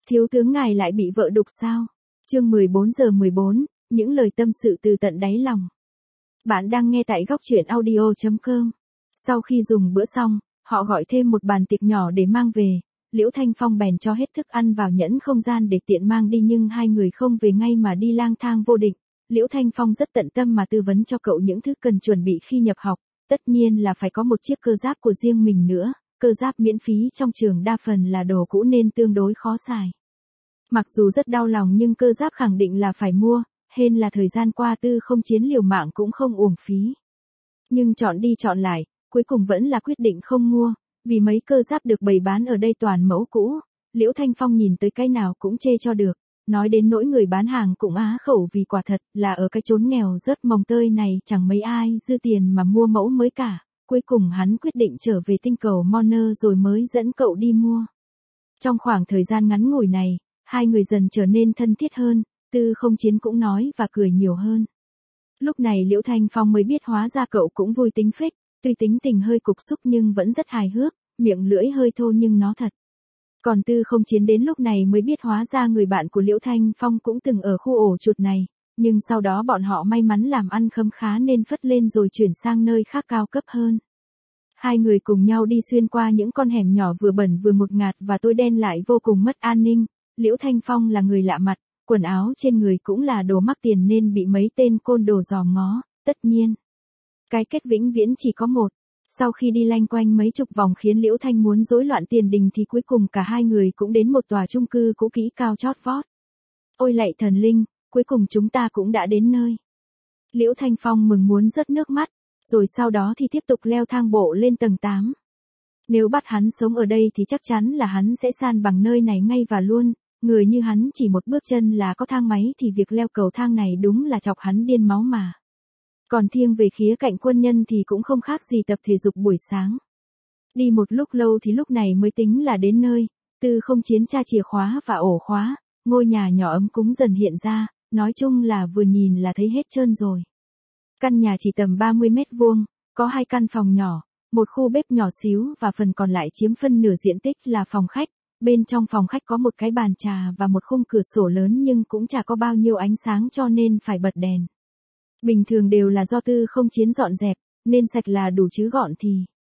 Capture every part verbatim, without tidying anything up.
Thiếu tướng ngài lại bị vợ đục sao? Chương mười bốn giờ mười bốn, những lời tâm sự từ tận đáy lòng. Bạn đang nghe tại góc truyện audio chấm com. Sau khi dùng bữa xong, họ gọi thêm một bàn tiệc nhỏ để mang về. Liễu Thanh Phong bèn cho hết thức ăn vào nhẫn không gian để tiện mang đi, nhưng hai người không về ngay mà đi lang thang vô định. Liễu Thanh Phong rất tận tâm mà tư vấn cho cậu những thứ cần chuẩn bị khi nhập học. Tất nhiên là phải có một chiếc cơ giáp của riêng mình nữa. Cơ giáp miễn phí trong trường đa phần là đồ cũ nên tương đối khó xài. Mặc dù rất đau lòng nhưng cơ giáp khẳng định là phải mua, hên là thời gian qua Tư Không Chiến liều mạng cũng không uổng phí. Nhưng chọn đi chọn lại, cuối cùng vẫn là quyết định không mua, vì mấy cơ giáp được bày bán ở đây toàn mẫu cũ. Liễu Thanh Phong nhìn tới cái nào cũng chê cho được, nói đến nỗi người bán hàng cũng á khẩu vì quả thật là ở cái chốn nghèo rớt mồng tơi này chẳng mấy ai dư tiền mà mua mẫu mới cả. Cuối cùng hắn quyết định trở về tinh cầu Moner rồi mới dẫn cậu đi mua. Trong khoảng thời gian ngắn ngủi này, hai người dần trở nên thân thiết hơn, Tư Không Chiến cũng nói và cười nhiều hơn. Lúc này Liễu Thanh Phong mới biết hóa ra cậu cũng vui tính phết, tuy tính tình hơi cục xúc nhưng vẫn rất hài hước, miệng lưỡi hơi thô nhưng nó thật. Còn Tư Không Chiến đến lúc này mới biết hóa ra người bạn của Liễu Thanh Phong cũng từng ở khu ổ chuột này, nhưng sau đó bọn họ may mắn làm ăn khấm khá nên phất lên rồi chuyển sang nơi khác cao cấp hơn. Hai người cùng nhau đi xuyên qua những con hẻm nhỏ vừa bẩn vừa ngột ngạt và tối đen lại vô cùng mất an ninh. Liễu Thanh Phong là người lạ mặt, quần áo trên người cũng là đồ mắc tiền nên bị mấy tên côn đồ dòm ngó, tất nhiên. Cái kết vĩnh viễn chỉ có một. Sau khi đi lanh quanh mấy chục vòng khiến Liễu Thanh muốn rối loạn tiền đình thì cuối cùng cả hai người cũng đến một tòa chung cư cũ kỹ cao chót vót. Ôi lạy thần linh, cuối cùng chúng ta cũng đã đến nơi. Liễu Thanh Phong mừng muốn rớt nước mắt, rồi sau đó thì tiếp tục leo thang bộ lên tầng tám. Nếu bắt hắn sống ở đây thì chắc chắn là hắn sẽ san bằng nơi này ngay và luôn, người như hắn chỉ một bước chân là có thang máy thì việc leo cầu thang này đúng là chọc hắn điên máu mà. Còn thiêng về khía cạnh quân nhân thì cũng không khác gì tập thể dục buổi sáng. Đi một lúc lâu thì lúc này mới tính là đến nơi, Tư Không Chiến tra chìa khóa và ổ khóa, ngôi nhà nhỏ ấm cúng dần hiện ra, nói chung là vừa nhìn là thấy hết trơn rồi. Căn nhà chỉ tầm ba mươi mét vuông, có hai căn phòng nhỏ, một khu bếp nhỏ xíu và phần còn lại chiếm phân nửa diện tích là phòng khách. Bên trong phòng khách có một cái bàn trà và một khung cửa sổ lớn nhưng cũng chả có bao nhiêu ánh sáng cho nên phải bật đèn. Bình thường đều là do Tư Không Chiến dọn dẹp, nên sạch là đủ chứ gọn thì.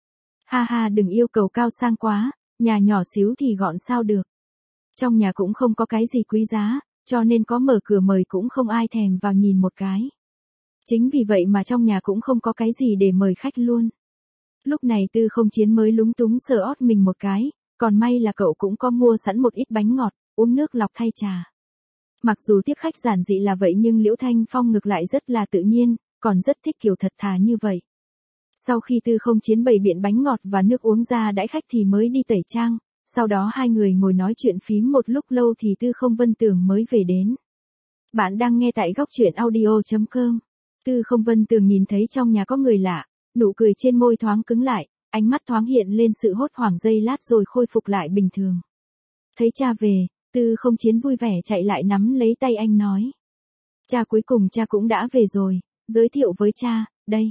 Ha ha, đừng yêu cầu cao sang quá, nhà nhỏ xíu thì gọn sao được. Trong nhà cũng không có cái gì quý giá, cho nên có mở cửa mời cũng không ai thèm vào nhìn một cái. Chính vì vậy mà trong nhà cũng không có cái gì để mời khách luôn. Lúc này Tư Không Chiến mới lúng túng sờ ót mình một cái, còn may là cậu cũng có mua sẵn một ít bánh ngọt, uống nước lọc thay trà. Mặc dù tiếp khách giản dị là vậy nhưng Liễu Thanh Phong ngược lại rất là tự nhiên, còn rất thích kiểu thật thà như vậy. Sau khi Tư Không Chiến bày biện bánh ngọt và nước uống ra đãi khách thì mới đi tẩy trang, sau đó hai người ngồi nói chuyện phím một lúc lâu thì Tư Không Vân Tường mới về đến. Bạn đang nghe tại góc truyện audio chấm com. Tư Không Vân Tường nhìn thấy trong nhà có người lạ, nụ cười trên môi thoáng cứng lại, ánh mắt thoáng hiện lên sự hốt hoảng giây lát rồi khôi phục lại bình thường. Thấy cha về, Tư Không Chiến vui vẻ chạy lại nắm lấy tay anh nói. Cha, cuối cùng cha cũng đã về rồi, giới thiệu với cha, đây.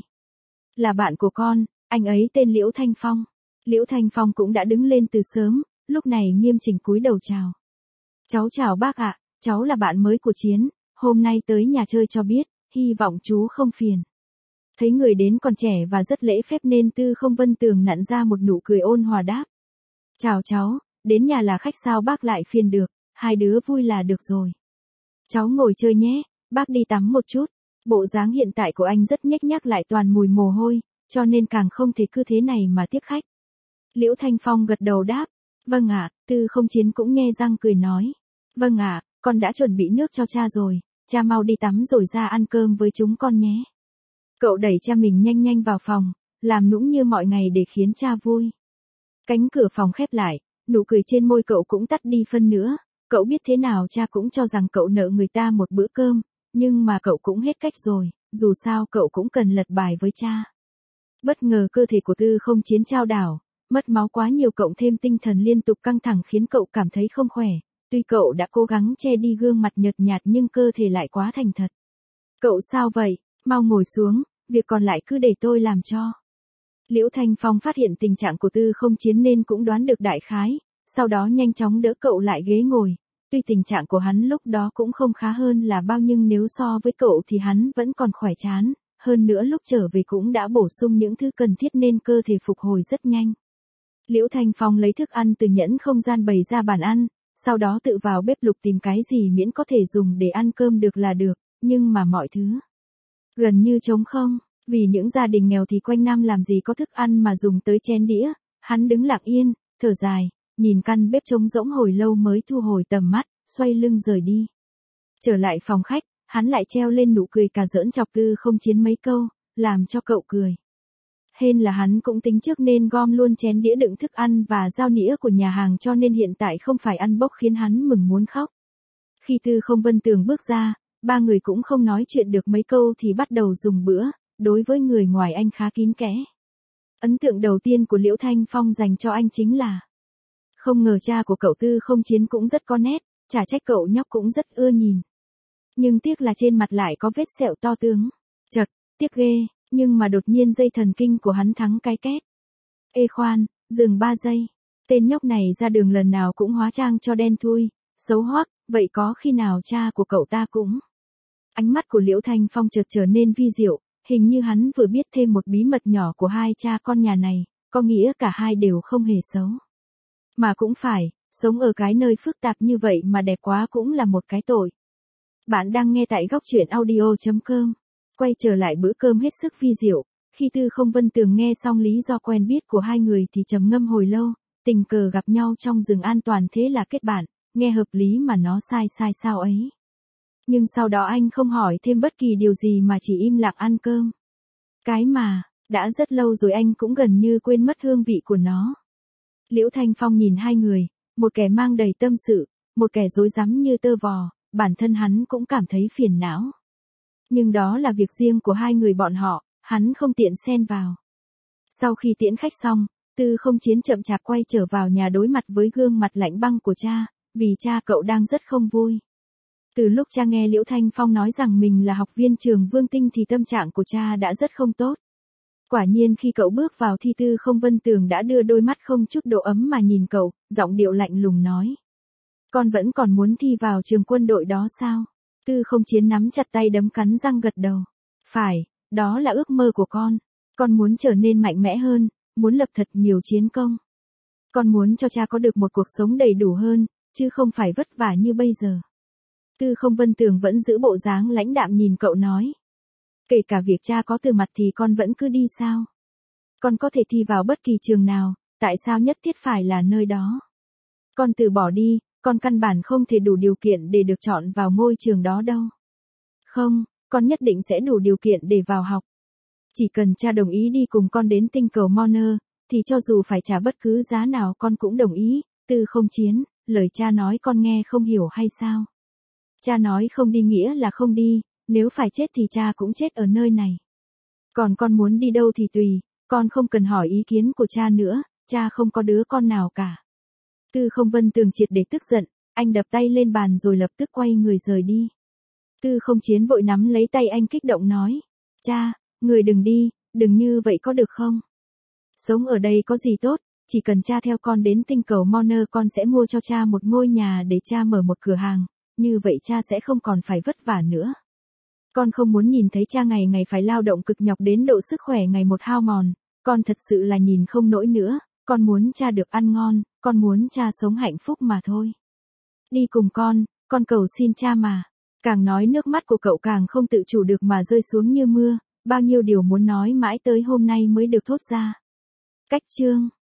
Là bạn của con, anh ấy tên Liễu Thanh Phong. Liễu Thanh Phong cũng đã đứng lên từ sớm, lúc này nghiêm chỉnh cúi đầu chào. Cháu chào bác ạ, cháu là bạn mới của Chiến, hôm nay tới nhà chơi cho biết, hy vọng chú không phiền. Thấy người đến còn trẻ và rất lễ phép nên Tư Không Vân Tường nặn ra một nụ cười ôn hòa đáp. Chào cháu, đến nhà là khách sao bác lại phiền được, hai đứa vui là được rồi. Cháu ngồi chơi nhé, bác đi tắm một chút. Bộ dáng hiện tại của anh rất nhếch nhác lại toàn mùi mồ hôi, cho nên càng không thể cứ thế này mà tiếp khách. Liễu Thanh Phong gật đầu đáp. Vâng ạ, Tư Không Chiến cũng nhe răng cười nói. Vâng ạ, con đã chuẩn bị nước cho cha rồi, cha mau đi tắm rồi ra ăn cơm với chúng con nhé. Cậu đẩy cha mình nhanh nhanh vào phòng, làm nũng như mọi ngày để khiến cha vui. Cánh cửa phòng khép lại, nụ cười trên môi cậu cũng tắt đi phân nữa, cậu biết thế nào cha cũng cho rằng cậu nợ người ta một bữa cơm, nhưng mà cậu cũng hết cách rồi, dù sao cậu cũng cần lật bài với cha. Bất ngờ cơ thể của Tư Không Chiến trao đảo, mất máu quá nhiều cộng thêm tinh thần liên tục căng thẳng khiến cậu cảm thấy không khỏe, tuy cậu đã cố gắng che đi gương mặt nhợt nhạt nhưng cơ thể lại quá thành thật. Cậu sao vậy, mau ngồi xuống, việc còn lại cứ để tôi làm cho. Liễu Thanh Phong phát hiện tình trạng của Tư Không Chiến nên cũng đoán được đại khái, sau đó nhanh chóng đỡ cậu lại ghế ngồi, Tuy tình trạng của hắn lúc đó cũng không khá hơn là bao nhưng nếu so với cậu thì hắn vẫn còn khỏe chán, hơn nữa lúc trở về cũng đã bổ sung những thứ cần thiết nên cơ thể phục hồi rất nhanh. Liễu Thanh Phong lấy thức ăn từ nhẫn không gian bày ra bàn ăn, sau đó tự vào bếp lục tìm cái gì miễn có thể dùng để ăn cơm được là được, nhưng mà mọi thứ gần như trống không, vì những gia đình nghèo thì quanh năm làm gì có thức ăn mà dùng tới chén đĩa, hắn đứng lặng yên, thở dài, nhìn căn bếp trống rỗng hồi lâu mới thu hồi tầm mắt, xoay lưng rời đi. Trở lại phòng khách, hắn lại treo lên nụ cười cà giỡn chọc Tư Không Chiến mấy câu, làm cho cậu cười. Hên là hắn cũng tính trước nên gom luôn chén đĩa đựng thức ăn và dao nĩa của nhà hàng cho nên hiện tại không phải ăn bốc khiến hắn mừng muốn khóc. Khi Tư Không Vân Tường bước ra, ba người cũng không nói chuyện được mấy câu thì bắt đầu dùng bữa, đối với người ngoài anh khá kín kẽ. Ấn tượng đầu tiên của Liễu Thanh Phong dành cho anh chính là không ngờ cha của cậu Tư Không Chiến cũng rất có nét, chả trách cậu nhóc cũng rất ưa nhìn. Nhưng tiếc là trên mặt lại có vết sẹo to tướng. Chật, tiếc ghê, nhưng mà đột nhiên dây thần kinh của hắn thắng cái két. Ê khoan, dừng ba giây. Tên nhóc này ra đường lần nào cũng hóa trang cho đen thui, xấu hoắc, vậy có khi nào cha của cậu ta cũng... Ánh mắt của Liễu Thanh Phong chợt trở nên vi diệu, hình như hắn vừa biết thêm một bí mật nhỏ của hai cha con nhà này, có nghĩa cả hai đều không hề xấu. Mà cũng phải, sống ở cái nơi phức tạp như vậy mà đẹp quá cũng là một cái tội. Bạn đang nghe tại góc truyện audio chấm com. Quay trở lại bữa cơm hết sức vi diệu, khi Tư Không Vân Tường nghe xong lý do quen biết của hai người thì trầm ngâm hồi lâu, tình cờ gặp nhau trong rừng an toàn thế là kết bạn, nghe hợp lý mà nó sai sai sao ấy. Nhưng sau đó anh không hỏi thêm bất kỳ điều gì mà chỉ im lặng ăn cơm. Cái mà, đã rất lâu rồi anh cũng gần như quên mất hương vị của nó. Liễu Thanh Phong nhìn hai người, một kẻ mang đầy tâm sự, một kẻ rối rắm như tơ vò, bản thân hắn cũng cảm thấy phiền não. Nhưng đó là việc riêng của hai người bọn họ, hắn không tiện xen vào. Sau khi tiễn khách xong, Tư Không Chiến chậm chạp quay trở vào nhà đối mặt với gương mặt lạnh băng của cha, vì cha cậu đang rất không vui. Từ lúc cha nghe Liễu Thanh Phong nói rằng mình là học viên trường Vương Tinh thì tâm trạng của cha đã rất không tốt. Quả nhiên khi cậu bước vào thì Tư Không Vân Tường đã đưa đôi mắt không chút độ ấm mà nhìn cậu, giọng điệu lạnh lùng nói. Con vẫn còn muốn thi vào trường quân đội đó sao? Tư Không Chiến nắm chặt tay đấm cắn răng gật đầu. Phải, đó là ước mơ của con. Con muốn trở nên mạnh mẽ hơn, muốn lập thật nhiều chiến công. Con muốn cho cha có được một cuộc sống đầy đủ hơn, chứ không phải vất vả như bây giờ. Tư Không Vân Tường vẫn giữ bộ dáng lãnh đạm nhìn cậu nói. Kể cả việc cha có từ mặt thì con vẫn cứ đi sao? Con có thể thi vào bất kỳ trường nào, tại sao nhất thiết phải là nơi đó? Con từ bỏ đi, con căn bản không thể đủ điều kiện để được chọn vào ngôi trường đó đâu. Không, con nhất định sẽ đủ điều kiện để vào học. Chỉ cần cha đồng ý đi cùng con đến tinh cầu Moner, thì cho dù phải trả bất cứ giá nào con cũng đồng ý. Tư Không Chiến, lời cha nói con nghe không hiểu hay sao? Cha nói không đi nghĩa là không đi, nếu phải chết thì cha cũng chết ở nơi này. Còn con muốn đi đâu thì tùy, con không cần hỏi ý kiến của cha nữa, cha không có đứa con nào cả. Tư Không Vân Tường triệt để tức giận, anh đập tay lên bàn rồi lập tức quay người rời đi. Tư Không Chiến vội nắm lấy tay anh kích động nói. Cha, người đừng đi, đừng như vậy có được không? Sống ở đây có gì tốt, chỉ cần cha theo con đến tinh cầu Moner con sẽ mua cho cha một ngôi nhà để cha mở một cửa hàng, như vậy cha sẽ không còn phải vất vả nữa. Con không muốn nhìn thấy cha ngày ngày phải lao động cực nhọc đến độ sức khỏe ngày một hao mòn, con thật sự là nhìn không nổi nữa, con muốn cha được ăn ngon, con muốn cha sống hạnh phúc mà thôi. Đi cùng con, con cầu xin cha mà. Càng nói nước mắt của cậu càng không tự chủ được mà rơi xuống như mưa, bao nhiêu điều muốn nói mãi tới hôm nay mới được thốt ra. Cách chương